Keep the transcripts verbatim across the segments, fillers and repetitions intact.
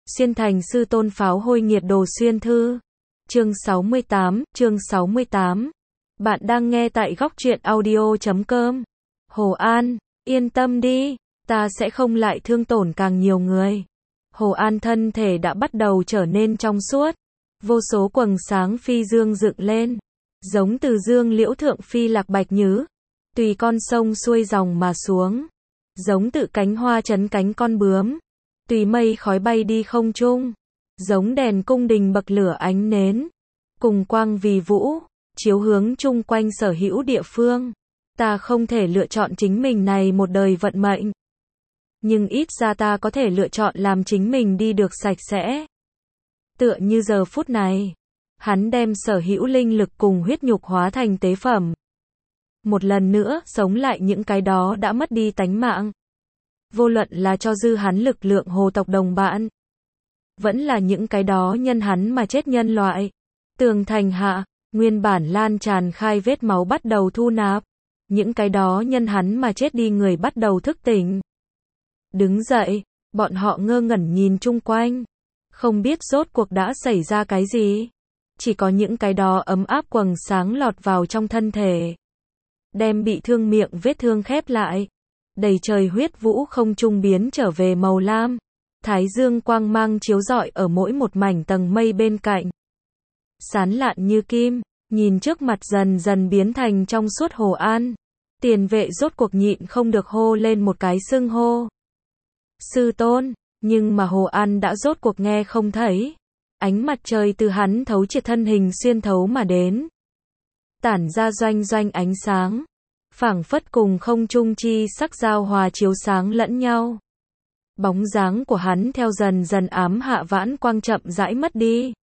Xuyên thành sư tôn pháo hôi nghiệt đồ xuyên thư. Chương sáu mươi tám, chương sáu mươi tám. Bạn đang nghe tại góc truyện audio chấm com. Hồ An, yên tâm đi, ta sẽ không lại thương tổn càng nhiều người. Hồ An thân thể đã bắt đầu trở nên trong suốt. Vô số quầng sáng phi dương dựng lên. Giống từ dương liễu thượng phi lạc bạch nhứ. Tùy con sông xuôi dòng mà xuống. Giống tự cánh hoa chấn cánh con bướm. Tùy mây khói bay đi không trung. Giống đèn cung đình bậc lửa ánh nến. Cùng quang vì vũ, chiếu hướng chung quanh sở hữu địa phương. Ta không thể lựa chọn chính mình này một đời vận mệnh. Nhưng ít ra ta có thể lựa chọn làm chính mình đi được sạch sẽ. Tựa như giờ phút này, hắn đem sở hữu linh lực cùng huyết nhục hóa thành tế phẩm. Một lần nữa sống lại những cái đó đã mất đi tánh mạng. Vô luận là cho dư hắn lực lượng hồ tộc đồng bạn. Vẫn là những cái đó nhân hắn mà chết nhân loại. Tường thành hạ, nguyên bản lan tràn khai vết máu bắt đầu thu nạp. Những cái đó nhân hắn mà chết đi người bắt đầu thức tỉnh. Đứng dậy, bọn họ ngơ ngẩn nhìn chung quanh. Không biết rốt cuộc đã xảy ra cái gì. Chỉ có những cái đó ấm áp quầng sáng lọt vào trong thân thể. Đem bị thương miệng vết thương khép lại. Đầy trời huyết vũ không trung biến trở về màu lam. Thái dương quang mang chiếu rọi ở mỗi một mảnh tầng mây bên cạnh. Sán lạn như kim, nhìn trước mặt dần dần biến thành trong suốt Hồ An. Tiền vệ rốt cuộc nhịn không được hô lên một cái xưng hô. Sư tôn, nhưng mà Hồ An đã rốt cuộc nghe không thấy. Ánh mặt trời từ hắn thấu triệt thân hình xuyên thấu mà đến. Tản ra doanh doanh ánh sáng. Phảng phất cùng không trung chi sắc giao hòa chiếu sáng lẫn nhau. Bóng dáng của hắn theo dần dần ám hạ vãn quang chậm rãi mất đi.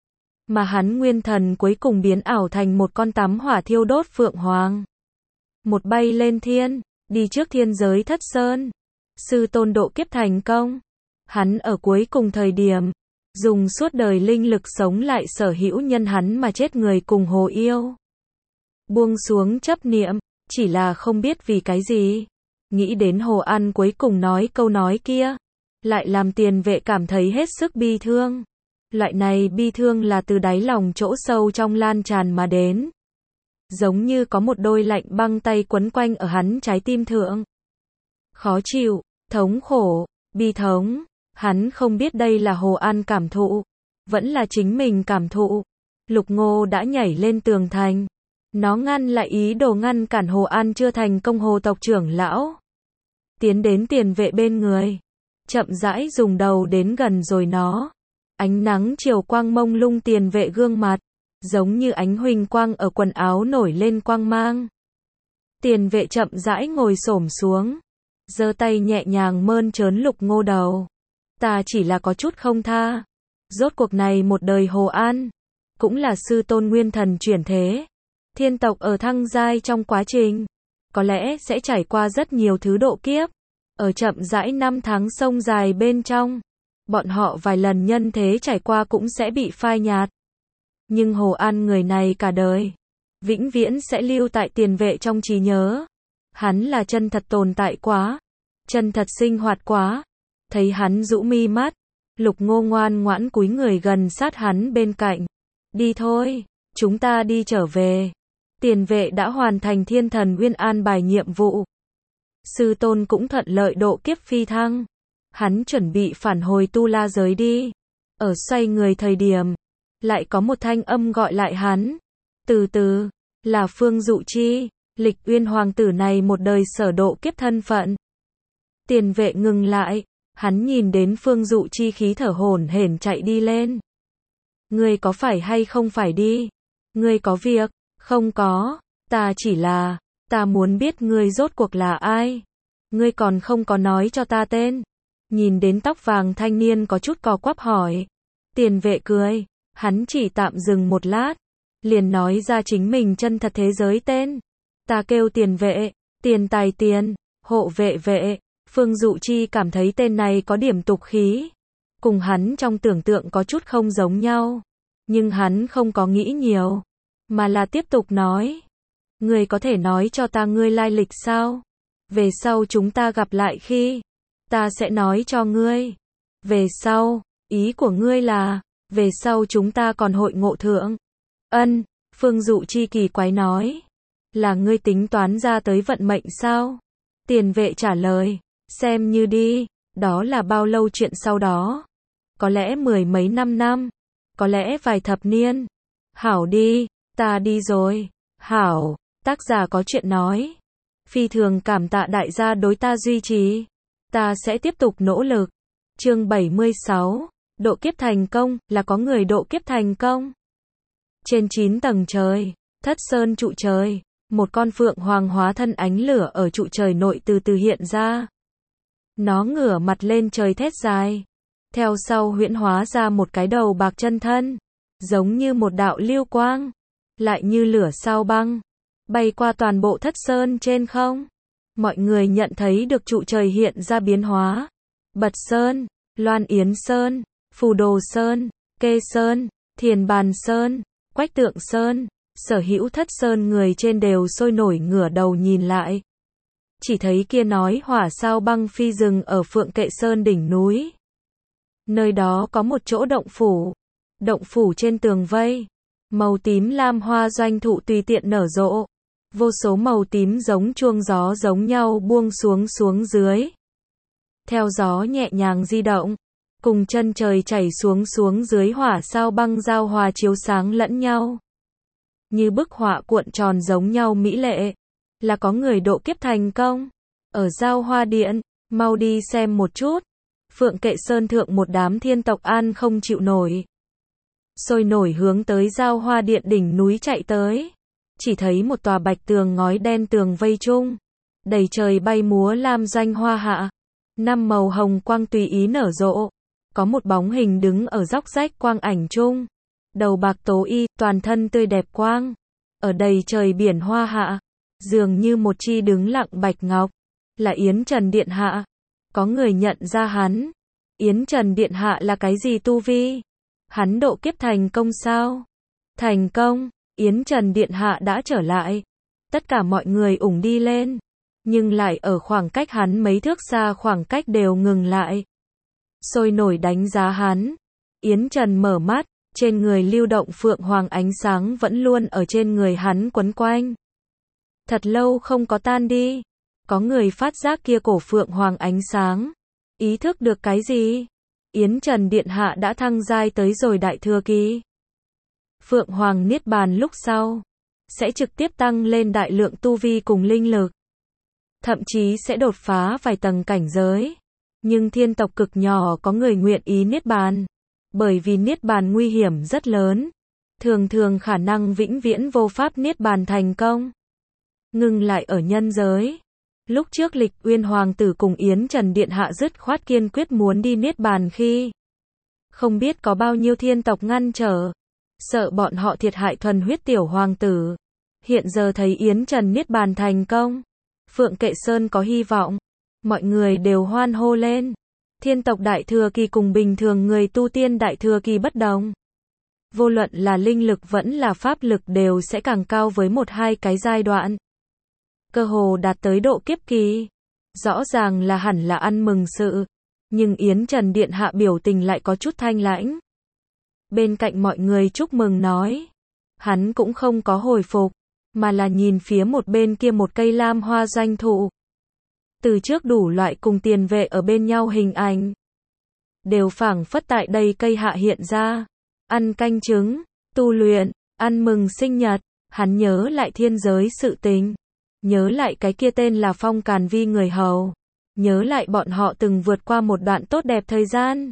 Mà hắn nguyên thần cuối cùng biến ảo thành một con tắm hỏa thiêu đốt phượng hoàng. Một bay lên thiên, đi trước thiên giới thất sơn. Sư tôn độ kiếp thành công. Hắn ở cuối cùng thời điểm, dùng suốt đời linh lực sống lại sở hữu nhân hắn mà chết người cùng hồ yêu. Buông xuống chấp niệm. Chỉ là không biết vì cái gì. Nghĩ đến Hồ An cuối cùng nói câu nói kia. Lại làm tiền vệ cảm thấy hết sức bi thương. Loại này bi thương là từ đáy lòng chỗ sâu trong lan tràn mà đến. Giống như có một đôi lạnh băng tay quấn quanh ở hắn trái tim thượng. Khó chịu, thống khổ, bi thống. Hắn không biết đây là Hồ An cảm thụ. Vẫn là chính mình cảm thụ. Lục Ngô đã nhảy lên tường thành. Nó ngăn lại ý đồ ngăn cản Hồ An chưa thành công hồ tộc trưởng lão. Tiến đến tiền vệ bên người. Chậm rãi dùng đầu đến gần rồi nó. Ánh nắng chiều quang mông lung tiền vệ gương mặt. Giống như ánh huỳnh quang ở quần áo nổi lên quang mang. Tiền vệ chậm rãi ngồi xổm xuống. Giơ tay nhẹ nhàng mơn trớn Lục Ngô đầu. Ta chỉ là có chút không tha. Rốt cuộc này một đời Hồ An. Cũng là sư tôn nguyên thần chuyển thế. Thiên tộc ở thăng giai trong quá trình, có lẽ sẽ trải qua rất nhiều thứ độ kiếp. Ở chậm rãi năm tháng sông dài bên trong, bọn họ vài lần nhân thế trải qua cũng sẽ bị phai nhạt. Nhưng Hồ An người này cả đời, vĩnh viễn sẽ lưu tại tiền vệ trong trí nhớ. Hắn là chân thật tồn tại quá, chân thật sinh hoạt quá. Thấy hắn rũ mi mắt, Lục Ngô ngoan ngoãn cúi người gần sát hắn bên cạnh. Đi thôi, chúng ta đi trở về. Tiền vệ đã hoàn thành thiên thần Nguyên an bài nhiệm vụ. Sư tôn cũng thuận lợi độ kiếp phi thăng. Hắn chuẩn bị phản hồi tu la giới đi. Ở xoay người thời điểm, lại có một thanh âm gọi lại hắn. Từ từ, là Phương Dụ Chi, Lịch Uyên hoàng tử này một đời sở độ kiếp thân phận. Tiền vệ ngừng lại, hắn nhìn đến Phương Dụ Chi khí thở hổn hển chạy đi lên. Ngươi có phải hay không phải đi? Ngươi có việc? Không có, ta chỉ là, ta muốn biết ngươi rốt cuộc là ai. Ngươi còn không có nói cho ta tên. Nhìn đến tóc vàng thanh niên có chút cò quắp hỏi. Tiền vệ cười, hắn chỉ tạm dừng một lát. Liền nói ra chính mình chân thật thế giới tên. Ta kêu tiền vệ, tiền tài tiền, hộ vệ vệ. Phương Dụ Chi cảm thấy tên này có điểm tục khí. Cùng hắn trong tưởng tượng có chút không giống nhau. Nhưng hắn không có nghĩ nhiều. Mà là tiếp tục nói. Ngươi có thể nói cho ta ngươi lai lịch sao? Về sau chúng ta gặp lại khi, ta sẽ nói cho ngươi. Về sau, Ý của ngươi là, về sau chúng ta còn hội ngộ thượng. Ân, Phương Dụ Chi kỳ quái nói. Là ngươi tính toán ra tới vận mệnh sao? Tiền vệ trả lời, xem như đi, đó là bao lâu chuyện sau đó? Có lẽ mười mấy năm năm, có lẽ vài thập niên. Hảo đi, ta đi rồi. Hảo, tác giả có chuyện nói. Phi thường cảm tạ đại gia đối ta duy trì. Ta sẽ tiếp tục nỗ lực. Chương bảy mươi sáu, độ kiếp thành công, là có người độ kiếp thành công. Trên chín tầng trời, Thất Sơn trụ trời, một con phượng hoàng hóa thân ánh lửa ở trụ trời nội từ từ hiện ra. Nó ngửa mặt lên trời thét dài. Theo sau huyễn hóa ra một cái đầu bạc chân thân, giống như một đạo lưu quang, lại như lửa sao băng, bay qua toàn bộ Thất Sơn trên không. Mọi người nhận thấy được trụ trời hiện ra biến hóa. Bật Sơn, Loan Yến Sơn, Phù Đồ Sơn, Kê Sơn, Thiền Bàn Sơn, Quách Tượng Sơn, sở hữu Thất Sơn người trên đều sôi nổi ngửa đầu nhìn lại. Chỉ thấy kia nói hỏa sao băng phi rừng ở Phượng Kệ Sơn đỉnh núi. Nơi đó có một chỗ động phủ. Động phủ trên tường vây, màu tím lam hoa doanh thụ tùy tiện nở rộ. Vô số màu tím giống chuông gió giống nhau buông xuống xuống dưới. Theo gió nhẹ nhàng di động, cùng chân trời chảy xuống xuống dưới hỏa sao băng giao hòa chiếu sáng lẫn nhau. Như bức họa cuộn tròn giống nhau mỹ lệ. Là có người độ kiếp thành công. Ở Giao Hoa Điện, mau đi xem một chút. Phượng Kệ Sơn thượng một đám thiên tộc an không chịu nổi. Sôi nổi hướng tới Giao Hoa Điện đỉnh núi chạy tới. Chỉ thấy một tòa bạch tường ngói đen tường vây chung. Đầy trời bay múa lam doanh hoa hạ. Năm màu hồng quang tùy ý nở rộ. Có một bóng hình đứng ở dốc rách quang ảnh chung. Đầu bạc tố y, toàn thân tươi đẹp quang. Ở đầy trời biển hoa hạ. Dường như một chi đứng lặng bạch ngọc. Là Yến Trần Điện Hạ. Có người nhận ra hắn. Yến Trần Điện Hạ là cái gì tu vi? Hắn độ kiếp thành công sao? Thành công, Yến Trần Điện Hạ đã trở lại. Tất cả mọi người ủng đi lên. Nhưng lại ở khoảng cách hắn mấy thước xa khoảng cách đều ngừng lại. Sôi nổi đánh giá hắn. Yến Trần mở mắt, trên người lưu động phượng hoàng ánh sáng vẫn luôn ở trên người hắn quấn quanh. Thật lâu không có tan đi. Có người phát giác kia cổ phượng hoàng ánh sáng. Ý thức được cái gì? Yến Trần Điện Hạ đã thăng giai tới rồi đại thừa kỳ. Phượng hoàng niết bàn lúc sau sẽ trực tiếp tăng lên đại lượng tu vi cùng linh lực. Thậm chí sẽ đột phá vài tầng cảnh giới. Nhưng thiên tộc cực nhỏ có người nguyện ý niết bàn. Bởi vì niết bàn nguy hiểm rất lớn. Thường thường khả năng vĩnh viễn vô pháp niết bàn thành công. Ngừng lại ở nhân giới. Lúc trước Lịch Uyên Hoàng tử cùng Yến Trần Điện Hạ dứt khoát kiên quyết muốn đi niết bàn khi. Không biết có bao nhiêu thiên tộc ngăn trở. Sợ bọn họ thiệt hại thuần huyết tiểu hoàng tử. Hiện giờ thấy Yến Trần niết bàn thành công. Phượng Kệ Sơn có hy vọng. Mọi người đều hoan hô lên. Thiên tộc đại thừa kỳ cùng bình thường người tu tiên đại thừa kỳ bất đồng. Vô luận là linh lực vẫn là pháp lực đều sẽ càng cao với một hai cái giai đoạn. Cơ hồ đạt tới độ kiếp kỳ. Rõ ràng là hẳn là ăn mừng sự. Nhưng Yến Trần Điện Hạ biểu tình lại có chút thanh lãnh. Bên cạnh mọi người chúc mừng nói. Hắn cũng không có hồi phục. Mà là nhìn phía một bên kia một cây lam hoa doanh thụ. Từ trước đủ loại cùng tiền vệ ở bên nhau hình ảnh. Đều phảng phất tại đây cây hạ hiện ra. Ăn canh trứng, tu luyện, ăn mừng sinh nhật. Hắn nhớ lại thiên giới sự tình. Nhớ lại cái kia tên là Phong Càn Vi người hầu. Nhớ lại bọn họ từng vượt qua một đoạn tốt đẹp thời gian.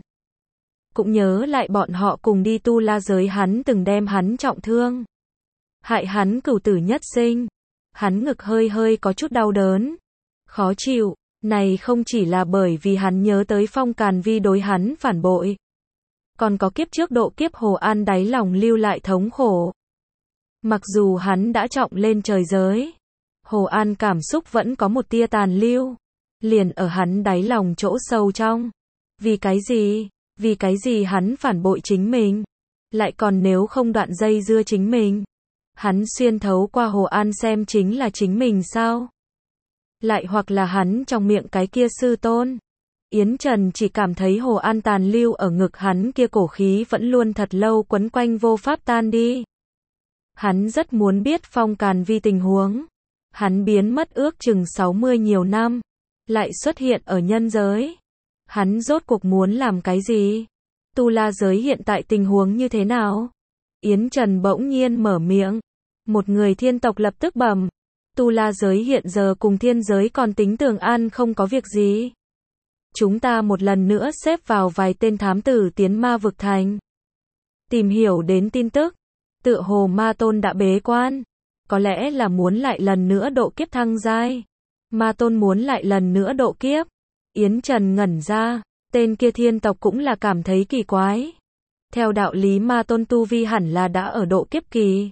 Cũng nhớ lại bọn họ cùng đi tu la giới hắn từng đem hắn trọng thương. Hại hắn cửu tử nhất sinh. Hắn ngực hơi hơi có chút đau đớn. Khó chịu. Này không chỉ là bởi vì hắn nhớ tới Phong Càn Vi đối hắn phản bội. Còn có kiếp trước độ kiếp Hồ An đáy lòng lưu lại thống khổ. Mặc dù hắn đã trọng lên trời giới. Hồ An cảm xúc vẫn có một tia tàn lưu. Liền ở hắn đáy lòng chỗ sâu trong. Vì cái gì? Vì cái gì hắn phản bội chính mình? Lại còn nếu không đoạn dây dưa chính mình? Hắn xuyên thấu qua Hồ An xem chính là chính mình sao? Lại hoặc là hắn trong miệng cái kia sư tôn. Yến Trần chỉ cảm thấy Hồ An tàn lưu ở ngực hắn kia cổ khí vẫn luôn thật lâu quấn quanh vô pháp tan đi. Hắn rất muốn biết Phong Càn Vi tình huống. Hắn biến mất ước chừng sáu mươi nhiều năm, lại xuất hiện ở nhân giới. Hắn rốt cuộc muốn làm cái gì? Tu La giới hiện tại tình huống như thế nào? Yến Trần bỗng nhiên mở miệng. Một người thiên tộc lập tức bẩm. Tu La giới hiện giờ cùng thiên giới còn tính tường an không có việc gì. Chúng ta một lần nữa xếp vào vài tên thám tử tiến ma vực thành. Tìm hiểu đến tin tức. Tựa hồ ma tôn đã bế quan. Có lẽ là muốn lại lần nữa độ kiếp thăng giai. Ma tôn muốn lại lần nữa độ kiếp. Yến Trần ngẩn ra. Tên kia thiên tộc cũng là cảm thấy kỳ quái. Theo đạo lý ma tôn tu vi hẳn là đã ở độ kiếp kỳ.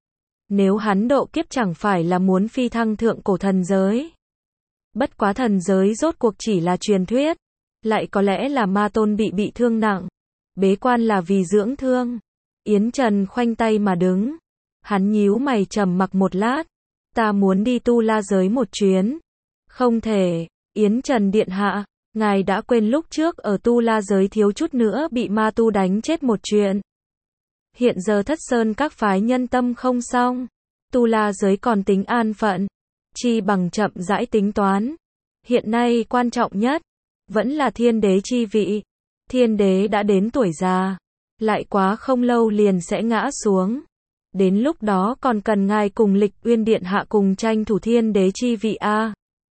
Nếu hắn độ kiếp chẳng phải là muốn phi thăng thượng cổ thần giới. Bất quá thần giới rốt cuộc chỉ là truyền thuyết. Lại có lẽ là ma tôn bị bị thương nặng. Bế quan là vì dưỡng thương. Yến Trần khoanh tay mà đứng. Hắn nhíu mày trầm mặc một lát. Ta muốn đi Tu La giới một chuyến. Không thể. Yến Trần điện hạ. Ngài đã quên lúc trước ở Tu La giới thiếu chút nữa bị ma tu đánh chết một chuyện. Hiện giờ Thất Sơn các phái nhân tâm không xong. Tu La giới còn tính an phận. Chi bằng chậm rãi tính toán. Hiện nay quan trọng nhất. Vẫn là thiên đế chi vị. Thiên đế đã đến tuổi già. Lại quá không lâu liền sẽ ngã xuống. Đến lúc đó còn cần ngài cùng Lịch Uyên điện hạ cùng tranh thủ thiên đế chi vị a.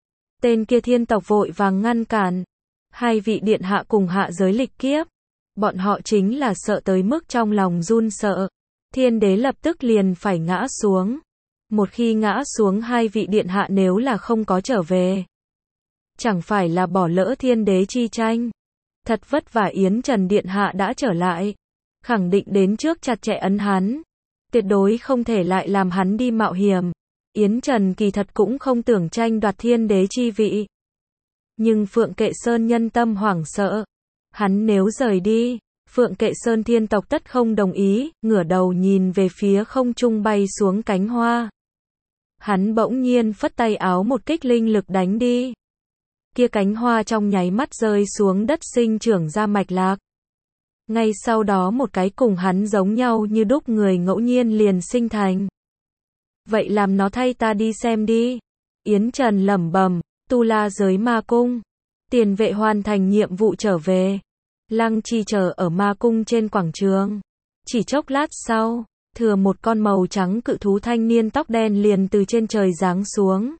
Tên kia thiên tộc vội vàng ngăn cản. Hai vị điện hạ cùng hạ giới lịch kiếp. Bọn họ chính là sợ tới mức trong lòng run sợ. Thiên đế lập tức liền phải ngã xuống. Một khi ngã xuống hai vị điện hạ nếu là không có trở về. Chẳng phải là bỏ lỡ thiên đế chi tranh. Thật vất vả Yến Trần điện hạ đã trở lại. Khẳng định đến trước chặt chẽ ấn hắn. Tuyệt đối không thể lại làm hắn đi mạo hiểm. Yến Trần kỳ thật cũng không tưởng tranh đoạt thiên đế chi vị. Nhưng Phượng Kệ Sơn nhân tâm hoảng sợ. Hắn nếu rời đi, Phượng Kệ Sơn thiên tộc tất không đồng ý, ngửa đầu nhìn về phía không trung bay xuống cánh hoa. Hắn bỗng nhiên phất tay áo một kích linh lực đánh đi. Kia cánh hoa trong nháy mắt rơi xuống đất sinh trưởng ra mạch lạc. Ngay sau đó một cái cùng hắn giống nhau như đúc người ngẫu nhiên liền sinh thành. Vậy làm nó thay ta đi xem đi. Yến Trần lẩm bẩm, Tu La giới ma cung. Tiền vệ hoàn thành nhiệm vụ trở về. Lăng Chi chờ ở ma cung trên quảng trường. Chỉ chốc lát sau, thừa một con màu trắng cự thú thanh niên tóc đen liền từ trên trời giáng xuống.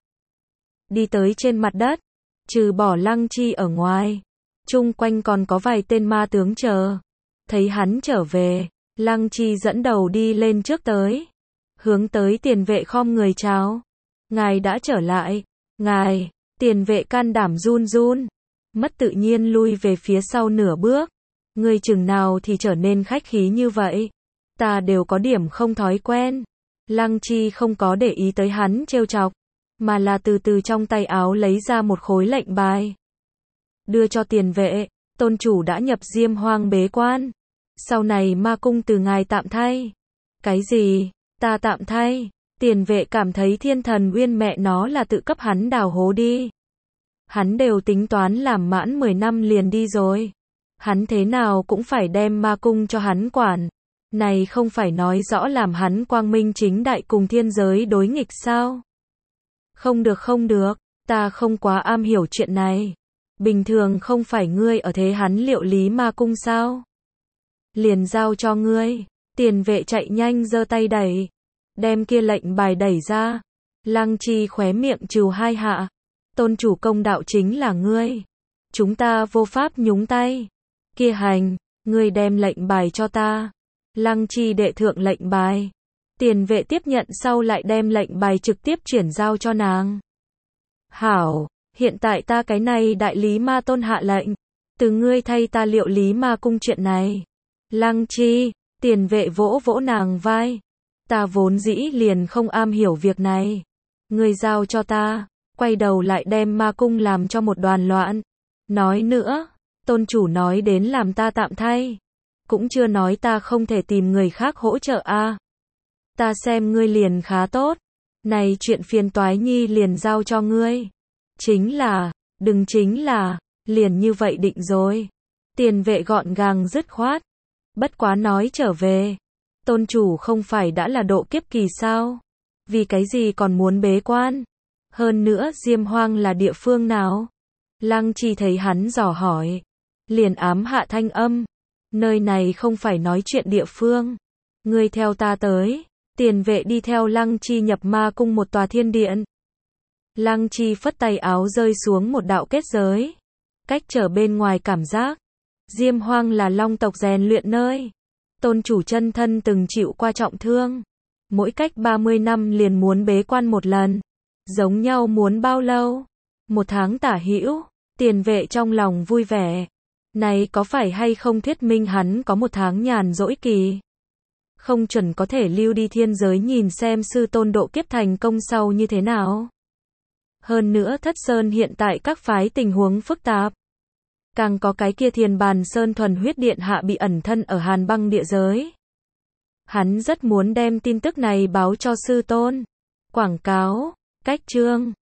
Đi tới trên mặt đất. Trừ bỏ Lăng Chi ở ngoài. Chung quanh còn có vài tên ma tướng chờ. Thấy hắn trở về. Lăng Chi dẫn đầu đi lên trước tới. Hướng tới tiền vệ khom người chào. Ngài đã trở lại. Ngài. Tiền vệ can đảm run run. Mất tự nhiên lui về phía sau nửa bước. Ngươi chừng nào thì trở nên khách khí như vậy. Ta đều có điểm không thói quen. Lăng Chi không có để ý tới hắn trêu chọc. Mà là từ từ trong tay áo lấy ra một khối lệnh bài. Đưa cho tiền vệ. Tôn chủ đã nhập Diêm Hoang bế quan. Sau này ma cung từ ngài tạm thay. Cái gì? Ta tạm thay? Tiền vệ cảm thấy Thiên Thần Uyên mẹ nó là tự cấp hắn đào hố đi. Hắn đều tính toán làm mãn mười năm liền đi rồi. Hắn thế nào cũng phải đem ma cung cho hắn quản. Này không phải nói rõ làm hắn quang minh chính đại cùng thiên giới đối nghịch sao? Không được không được, ta không quá am hiểu chuyện này. Bình thường không phải ngươi ở thế hắn liệu lý ma cung sao? Liền giao cho ngươi. Tiền vệ chạy nhanh giơ tay đẩy. Đem kia lệnh bài đẩy ra. Lăng Chi khóe miệng trừ hai hạ. Tôn chủ công đạo chính là ngươi. Chúng ta vô pháp nhúng tay. Kia hành, ngươi đem lệnh bài cho ta. Lăng Chi đệ thượng lệnh bài. Tiền vệ tiếp nhận sau lại đem lệnh bài trực tiếp chuyển giao cho nàng. Hảo, hiện tại ta cái này đại lý ma tôn hạ lệnh. Từ ngươi thay ta liệu lý ma cung chuyện này. Lăng Chi, tiền vệ vỗ vỗ nàng vai. Ta vốn dĩ liền không am hiểu việc này. Ngươi giao cho ta. Quay đầu lại đem ma cung làm cho một đoàn loạn. Nói nữa, tôn chủ nói đến làm ta tạm thay. Cũng chưa nói ta không thể tìm người khác hỗ trợ a. À. Ta xem ngươi liền khá tốt. Này chuyện phiền toái nhi liền giao cho ngươi. Chính là, đừng chính là, Liền như vậy định rồi. Tiền vệ gọn gàng dứt khoát. Bất quá nói trở về. Tôn chủ không phải đã là độ kiếp kỳ sao? Vì cái gì còn muốn bế quan? Hơn nữa Diêm Hoang là địa phương nào? Lăng Chi thấy hắn dò hỏi. Liền ám hạ thanh âm. Nơi này không phải nói chuyện địa phương. Ngươi theo ta tới. Tiền vệ đi theo Lăng Chi nhập ma cung một tòa thiên điện. Lăng Chi phất tay áo rơi xuống một đạo kết giới. Cách trở bên ngoài cảm giác. Diêm Hoang là long tộc rèn luyện nơi. Tôn chủ chân thân từng chịu qua trọng thương. Mỗi cách ba mươi năm liền muốn bế quan một lần. Giống nhau muốn bao lâu? Một tháng tả hữu. Tiền vệ trong lòng vui vẻ. Này có phải hay không thuyết minh hắn có một tháng nhàn rỗi kỳ? Không chuẩn có thể lưu đi thiên giới nhìn xem sư tôn độ kiếp thành công sau như thế nào. Hơn nữa Thất Sơn hiện tại các phái tình huống phức tạp. Càng có cái kia Thiền Bàn Sơn thuần huyết điện hạ bị ẩn thân ở Hàn Băng địa giới. Hắn rất muốn đem tin tức này báo cho sư tôn. Quảng cáo, cách chương